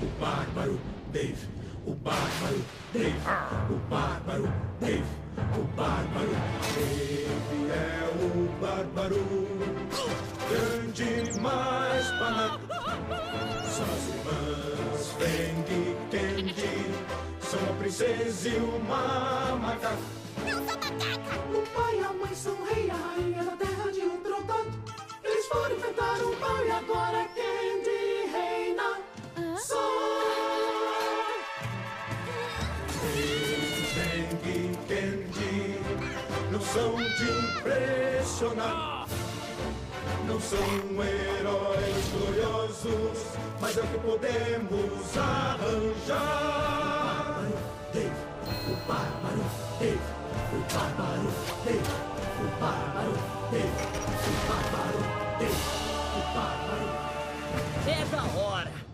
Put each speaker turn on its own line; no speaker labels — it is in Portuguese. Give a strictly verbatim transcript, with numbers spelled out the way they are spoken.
o Bárbaro Dave, o Bárbaro Dave, o Bárbaro Dave, o Bárbaro Dave é o Bárbaro, grande mais banado. Suas irmãs Feng e Candy são uma princesa e uma macaca.
Não sou macaca!
O pai e a mãe são rei e a rainha da terra de Ultrodot. Eles foram enfrentar o mal e agora Candy reina.
Hã?
Só
Feng e Candy não são de impressionar. Não são heróis gloriosos, mas é o que podemos arranjar. O Bárbaro Dave, o Bárbaro Dave, o Bárbaro Dave, o Bárbaro Dave, o Bárbaro Dave, o Bárbaro.
É da hora!